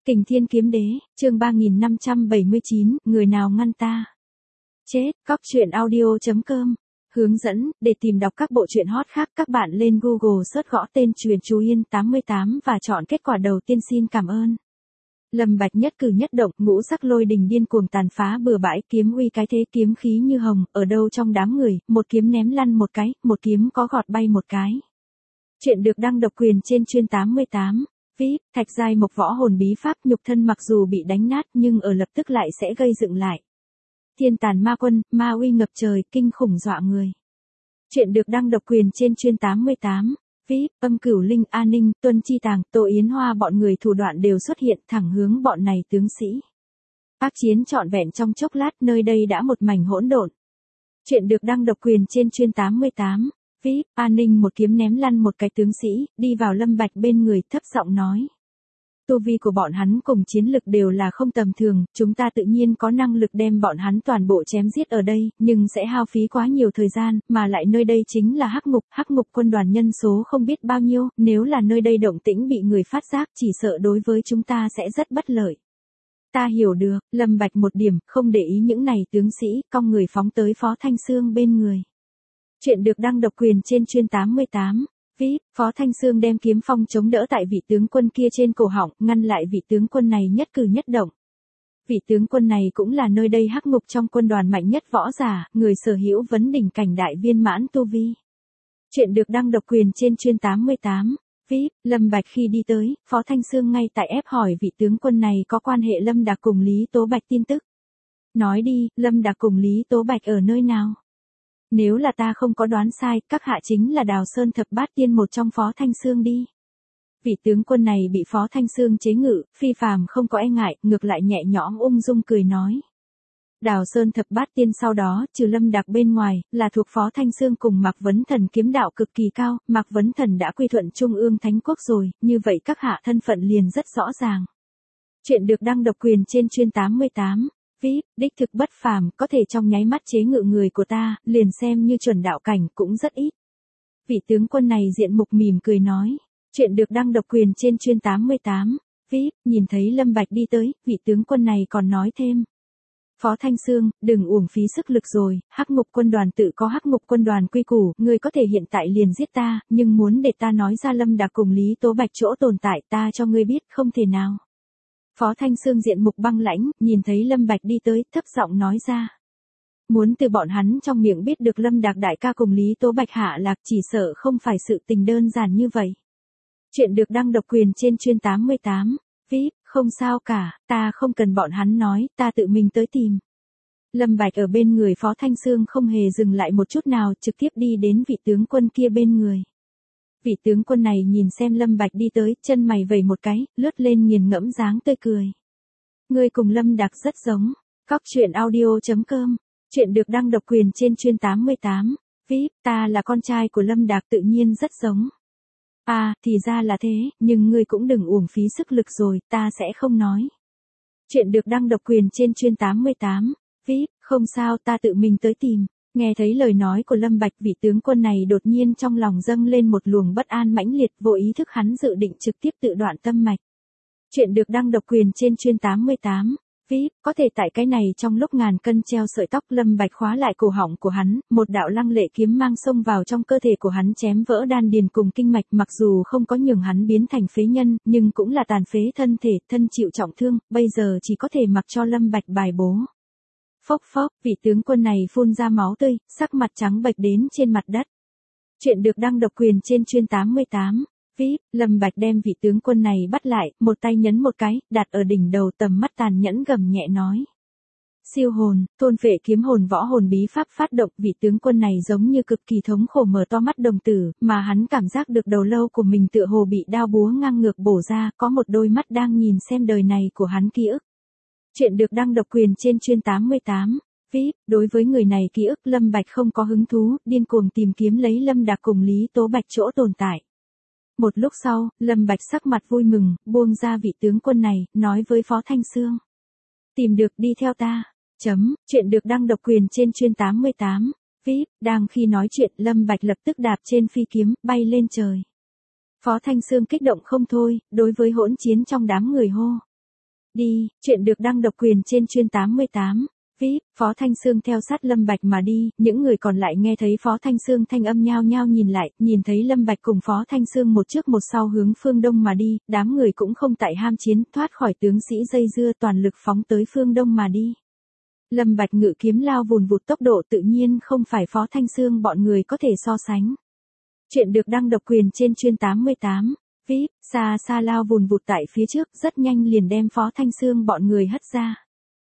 Kình Thiên Kiếm Đế, chương 3579, người nào ngăn ta? Chết, cóc truyện audio.com. Hướng dẫn, để tìm đọc các bộ truyện hot khác các bạn lên Google search gõ tên Truyện Chú Yên 88 và chọn kết quả đầu tiên. Xin cảm ơn. Lâm Bạch nhất cử nhất động, ngũ sắc lôi đình điên cuồng tàn phá bừa bãi, kiếm uy cái thế, kiếm khí như hồng, ở đâu trong đám người, một kiếm ném lăn một cái, một kiếm có gọt bay một cái. Chuyện được đăng độc quyền trên Truyện 88. VIP, thạch giai mộc võ hồn bí pháp, nhục thân mặc dù bị đánh nát nhưng ở lập tức lại sẽ gây dựng lại. Thiên tàn ma quân, ma uy ngập trời, kinh khủng dọa người. Chuyện được đăng độc quyền trên Truyện 88. VIP, âm cửu linh, an ninh, tuân chi tàng, Tô Yến Hoa bọn người thủ đoạn đều xuất hiện thẳng hướng bọn này tướng sĩ. Ác chiến trọn vẹn trong chốc lát, nơi đây đã một mảnh hỗn độn. Chuyện được đăng độc quyền trên Truyện 88. VIP, an ninh một kiếm ném lăn một cái tướng sĩ, đi vào Lâm Bạch bên người, thấp giọng nói. Tu vi của bọn hắn cùng chiến lực đều là không tầm thường, chúng ta tự nhiên có năng lực đem bọn hắn toàn bộ chém giết ở đây, nhưng sẽ hao phí quá nhiều thời gian, mà lại nơi đây chính là hắc ngục quân đoàn nhân số không biết bao nhiêu, nếu là nơi đây động tĩnh bị người phát giác chỉ sợ đối với chúng ta sẽ rất bất lợi. Ta hiểu được, Lâm Bạch một điểm, không để ý những này tướng sĩ, cong người phóng tới Phó Thanh Xương bên người. Chuyện được đăng độc quyền trên Truyện 88. VIP, Phó Thanh Xương đem kiếm phong chống đỡ tại vị tướng quân kia trên cổ họng, ngăn lại vị tướng quân này nhất cử nhất động. Vị tướng quân này cũng là nơi đây hắc ngục trong quân đoàn mạnh nhất võ giả, người sở hữu vấn đỉnh cảnh đại viên mãn tu vi. Chuyện được đăng độc quyền trên Truyện 88. VIP, Lâm Bạch khi đi tới, Phó Thanh Xương ngay tại ép hỏi vị tướng quân này có quan hệ Lâm Đạc cùng Lý Tố Bạch tin tức. Nói đi, Lâm Đạc cùng Lý Tố Bạch ở nơi nào? Nếu là ta không có đoán sai, các hạ chính là Đào Sơn Thập Bát Tiên một trong Phó Thanh Xương đi. Vị tướng quân này bị Phó Thanh Xương chế ngự, phi phàm không có e ngại, ngược lại nhẹ nhõm ung dung cười nói. Đào Sơn Thập Bát Tiên sau đó, trừ Lâm Đạc bên ngoài, là thuộc Phó Thanh Xương cùng Mạc Vấn Thần kiếm đạo cực kỳ cao, Mạc Vấn Thần đã quy thuận Trung ương Thánh Quốc rồi, như vậy các hạ thân phận liền rất rõ ràng. Chuyện được đăng độc quyền trên Truyện 88. VIP, đích thực bất phàm, có thể trong nháy mắt chế ngự người của ta, liền xem như chuẩn đạo cảnh cũng rất ít. Vị tướng quân này diện mục mỉm cười nói. Chuyện được đăng độc quyền trên Truyện 88. VIP, nhìn thấy Lâm Bạch đi tới, vị tướng quân này còn nói thêm. Phó Thanh Xương, đừng uổng phí sức lực rồi, hắc ngục quân đoàn tự có hắc ngục quân đoàn quy củ, ngươi có thể hiện tại liền giết ta, nhưng muốn để ta nói ra Lâm Đạc cùng Lý Tố Bạch chỗ tồn tại ta cho ngươi biết không thể nào. Phó Thanh Xương diện mục băng lãnh, nhìn thấy Lâm Bạch đi tới, thấp giọng nói ra. Muốn từ bọn hắn trong miệng biết được Lâm Đạc đại ca cùng Lý Tố Bạch hạ lạc chỉ sợ không phải sự tình đơn giản như vậy. Chuyện được đăng độc quyền trên Truyện 88. VIP, không sao cả, ta không cần bọn hắn nói, ta tự mình tới tìm. Lâm Bạch ở bên người Phó Thanh Xương không hề dừng lại một chút nào, trực tiếp đi đến vị tướng quân kia bên người. Vị tướng quân này nhìn xem Lâm Bạch đi tới, chân mày vẩy một cái, lướt lên nghiền ngẫm dáng tươi cười. Ngươi cùng Lâm Đạc rất giống. Cóc truyện audio.com. Chuyện được đăng độc quyền trên Truyện 88. VIP, ta là con trai của Lâm Đạc tự nhiên rất giống. À, thì ra là thế, nhưng ngươi cũng đừng uổng phí sức lực rồi, ta sẽ không nói. Chuyện được đăng độc quyền trên Truyện 88. VIP, không sao, ta tự mình tới tìm. Nghe thấy lời nói của Lâm Bạch, vị tướng quân này đột nhiên trong lòng dâng lên một luồng bất an mãnh liệt, vô ý thức hắn dự định trực tiếp tự đoạn tâm mạch. Chuyện được đăng độc quyền trên Truyện 88. VIP, có thể tại cái này trong lúc ngàn cân treo sợi tóc, Lâm Bạch khóa lại cổ họng của hắn, một đạo lăng lệ kiếm mang xông vào trong cơ thể của hắn chém vỡ đan điền cùng kinh mạch, mặc dù không có nhường hắn biến thành phế nhân, nhưng cũng là tàn phế thân thể, thân chịu trọng thương, bây giờ chỉ có thể mặc cho Lâm Bạch bài bố. Phốc phốc, vị tướng quân này phun ra máu tươi, sắc mặt trắng bệch đến trên mặt đất. Chuyện được đăng độc quyền trên Truyện 88. VIP, Lâm Bạch đem vị tướng quân này bắt lại, một tay nhấn một cái, đặt ở đỉnh đầu, tầm mắt tàn nhẫn gầm nhẹ nói. Siêu hồn, thôn phệ kiếm hồn võ hồn bí pháp phát động, vị tướng quân này giống như cực kỳ thống khổ mở to mắt đồng tử, mà hắn cảm giác được đầu lâu của mình tựa hồ bị đao búa ngang ngược bổ ra, có một đôi mắt đang nhìn xem đời này của hắn ký ức. Chuyện được đăng độc quyền trên Truyện 88. VIP, đối với người này ký ức Lâm Bạch không có hứng thú, điên cuồng tìm kiếm lấy Lâm Đạc cùng Lý Tố Bạch chỗ tồn tại. Một lúc sau, Lâm Bạch sắc mặt vui mừng, buông ra vị tướng quân này, nói với Phó Thanh Xương. Tìm được đi theo ta. Chuyện được đăng độc quyền trên Truyện 88. VIP, đang khi nói chuyện Lâm Bạch lập tức đạp trên phi kiếm, bay lên trời. Phó Thanh Xương kích động không thôi, đối với hỗn chiến trong đám người hô. Đi, chuyện được đăng độc quyền trên chuyên 88. VIP, Phó Thanh Sương theo sát Lâm Bạch mà đi, những người còn lại nghe thấy Phó Thanh Sương thanh âm nhao nhao nhìn lại, nhìn thấy Lâm Bạch cùng Phó Thanh Sương một trước một sau hướng phương đông mà đi, đám người cũng không tại ham chiến, thoát khỏi tướng sĩ dây dưa toàn lực phóng tới phương đông mà đi. Lâm Bạch ngự kiếm lao vùn vụt tốc độ tự nhiên không phải Phó Thanh Sương bọn người có thể so sánh. Chuyện được đăng độc quyền trên chuyên 88. VIP, xa xa lao vùn vụt tại phía trước, rất nhanh liền đem Phó Thanh Sương bọn người hất ra.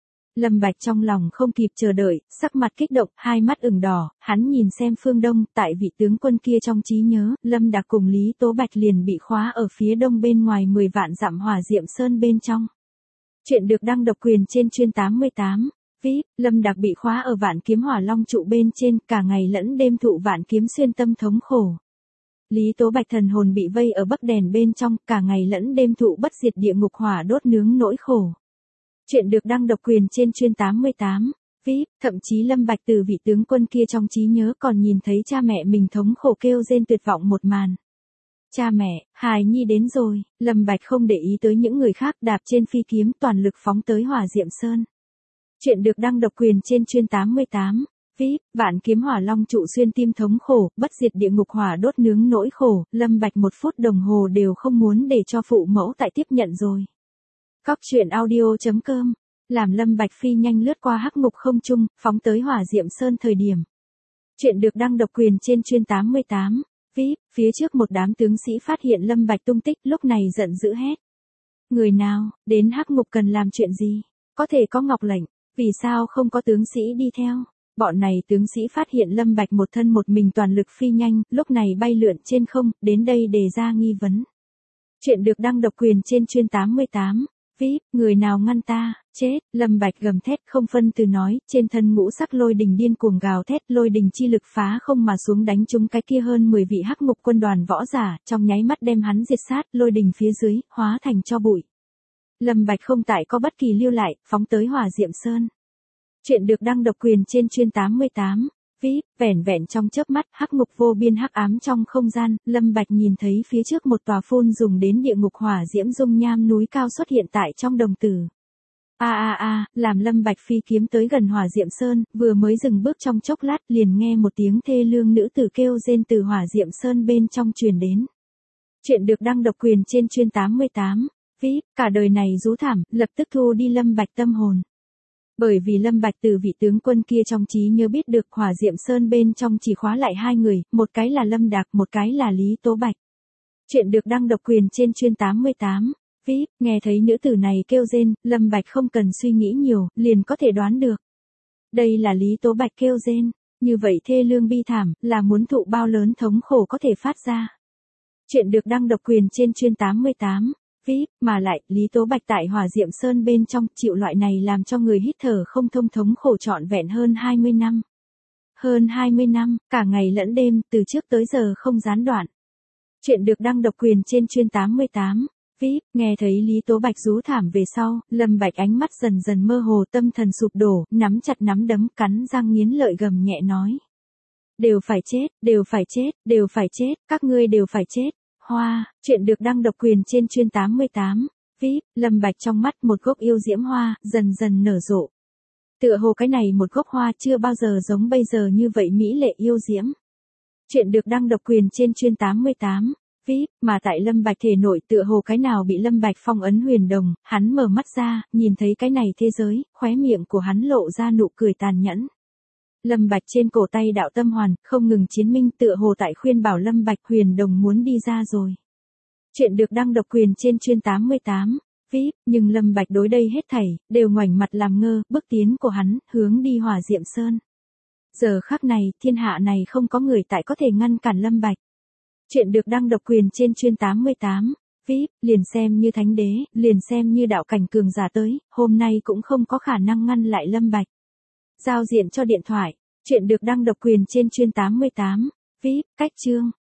Lâm Bạch trong lòng không kịp chờ đợi, sắc mặt kích động, hai mắt ửng đỏ, hắn nhìn xem phương đông, tại vị tướng quân kia trong trí nhớ, Lâm Đạc cùng Lý Tố Bạch liền bị khóa ở phía đông bên ngoài 10 vạn dặm Hỏa Diệm Sơn bên trong. Chuyện được đăng độc quyền trên chuyên 88. VIP, Lâm Đạc bị khóa ở Vạn Kiếm Hỏa Long trụ bên trên, cả ngày lẫn đêm thụ vạn kiếm xuyên tâm thống khổ. Lý Tố Bạch thần hồn bị vây ở Bắc đèn bên trong, cả ngày lẫn đêm thụ bất diệt địa ngục hỏa đốt nướng nỗi khổ. Chuyện được đăng độc quyền trên chuyên 88. VIP, thậm chí Lâm Bạch từ vị tướng quân kia trong trí nhớ còn nhìn thấy cha mẹ mình thống khổ kêu rên tuyệt vọng một màn. Cha mẹ, hài nhi đến rồi, Lâm Bạch không để ý tới những người khác, đạp trên phi kiếm toàn lực phóng tới Hỏa Diệm Sơn. Chuyện được đăng độc quyền trên chuyên 88. VIP, Vạn Kiếm Hỏa Long trụ xuyên tim thống khổ, bất diệt địa ngục hỏa đốt nướng nỗi khổ, Lâm Bạch 1 phút đồng hồ đều không muốn để cho phụ mẫu tại tiếp nhận rồi. Cóc truyện audio.com, làm Lâm Bạch phi nhanh lướt qua hắc ngục không trung, phóng tới Hỏa Diệm Sơn thời điểm. Chuyện được đăng độc quyền trên chuyên 88. VIP, phía trước một đám tướng sĩ phát hiện Lâm Bạch tung tích, lúc này giận dữ hét. Người nào, đến hắc ngục cần làm chuyện gì? Có thể có ngọc lệnh, vì sao không có tướng sĩ đi theo? Bọn này tướng sĩ phát hiện Lâm Bạch một thân một mình toàn lực phi nhanh, lúc này bay lượn trên không, đến đây đề ra nghi vấn. Chuyện được đăng độc quyền trên chuyên 88. VIP, người nào ngăn ta, chết, Lâm Bạch gầm thét không phân từ nói, trên thân ngũ sắc lôi đình điên cuồng gào thét, lôi đình chi lực phá không mà xuống đánh trúng cái kia hơn 10 vị hắc ngục quân đoàn võ giả, trong nháy mắt đem hắn diệt sát, lôi đình phía dưới, hóa thành tro bụi. Lâm Bạch không tại có bất kỳ lưu lại, phóng tới Hỏa Diệm Sơn. Chuyện được đăng độc quyền trên chuyên 88. VIP, vẻn vẹn trong chớp mắt, hắc ngục vô biên hắc ám trong không gian, Lâm Bạch nhìn thấy phía trước một tòa phun dùng đến địa ngục hỏa diễm dung nham núi cao xuất hiện tại trong đồng tử. Làm Lâm Bạch phi kiếm tới gần Hỏa Diệm Sơn, vừa mới dừng bước trong chốc lát, liền nghe một tiếng thê lương nữ tử kêu rên từ Hỏa Diệm Sơn bên trong truyền đến. Chuyện được đăng độc quyền trên chuyên 88. VIP, cả đời này rú thảm, lập tức thu đi Lâm Bạch tâm hồn. Bởi vì Lâm Bạch từ vị tướng quân kia trong trí nhớ biết được Hỏa Diệm Sơn bên trong chỉ khóa lại 2 người, một cái là Lâm Đạc, một cái là Lý Tố Bạch. Chuyện được đăng độc quyền trên chuyên 88. VIP, nghe thấy nữ tử này kêu rên, Lâm Bạch không cần suy nghĩ nhiều, liền có thể đoán được. Đây là Lý Tố Bạch kêu rên, như vậy thê lương bi thảm, là muốn thụ bao lớn thống khổ có thể phát ra. Chuyện được đăng độc quyền trên chuyên 88. VIP, mà lại, Lý Tố Bạch tại Hỏa Diệm Sơn bên trong, chịu loại này làm cho người hít thở không thông thống khổ trọn vẹn hơn 20 năm. Hơn 20 năm, cả ngày lẫn đêm, từ trước tới giờ không gián đoạn. Chuyện được đăng độc quyền trên chuyên 88. VIP, nghe thấy Lý Tố Bạch rú thảm về sau, Lâm Bạch ánh mắt dần dần mơ hồ, tâm thần sụp đổ, nắm chặt nắm đấm, cắn răng nghiến lợi gầm nhẹ nói. Đều phải chết, đều phải chết, đều phải chết, các ngươi đều phải chết. Hoa, chuyện được đăng độc quyền trên chuyên 88. VIP, Lâm Bạch trong mắt một gốc yêu diễm hoa, dần dần nở rộ. Tựa hồ cái này một gốc hoa chưa bao giờ giống bây giờ như vậy mỹ lệ yêu diễm. Chuyện được đăng độc quyền trên chuyên 88. VIP, mà tại Lâm Bạch thể nội tựa hồ cái nào bị Lâm Bạch phong ấn huyền đồng, hắn mở mắt ra, nhìn thấy cái này thế giới, khóe miệng của hắn lộ ra nụ cười tàn nhẫn. Lâm Bạch trên cổ tay đạo tâm hoàn, không ngừng chiến minh tựa hồ tại khuyên bảo Lâm Bạch huyền đồng muốn đi ra rồi. Chuyện được đăng độc quyền trên chuyên 88. VIP, nhưng Lâm Bạch đối đây hết thảy, đều ngoảnh mặt làm ngơ, bước tiến của hắn, hướng đi Hỏa Diệm Sơn. Giờ khắc này, thiên hạ này không có người tại có thể ngăn cản Lâm Bạch. Chuyện được đăng độc quyền trên chuyên 88. VIP, liền xem như thánh đế, liền xem như đạo cảnh cường giả tới, hôm nay cũng không có khả năng ngăn lại Lâm Bạch. Giao diện cho điện thoại. Chuyện được đăng độc quyền trên chuyên 88. VIP, cách chương.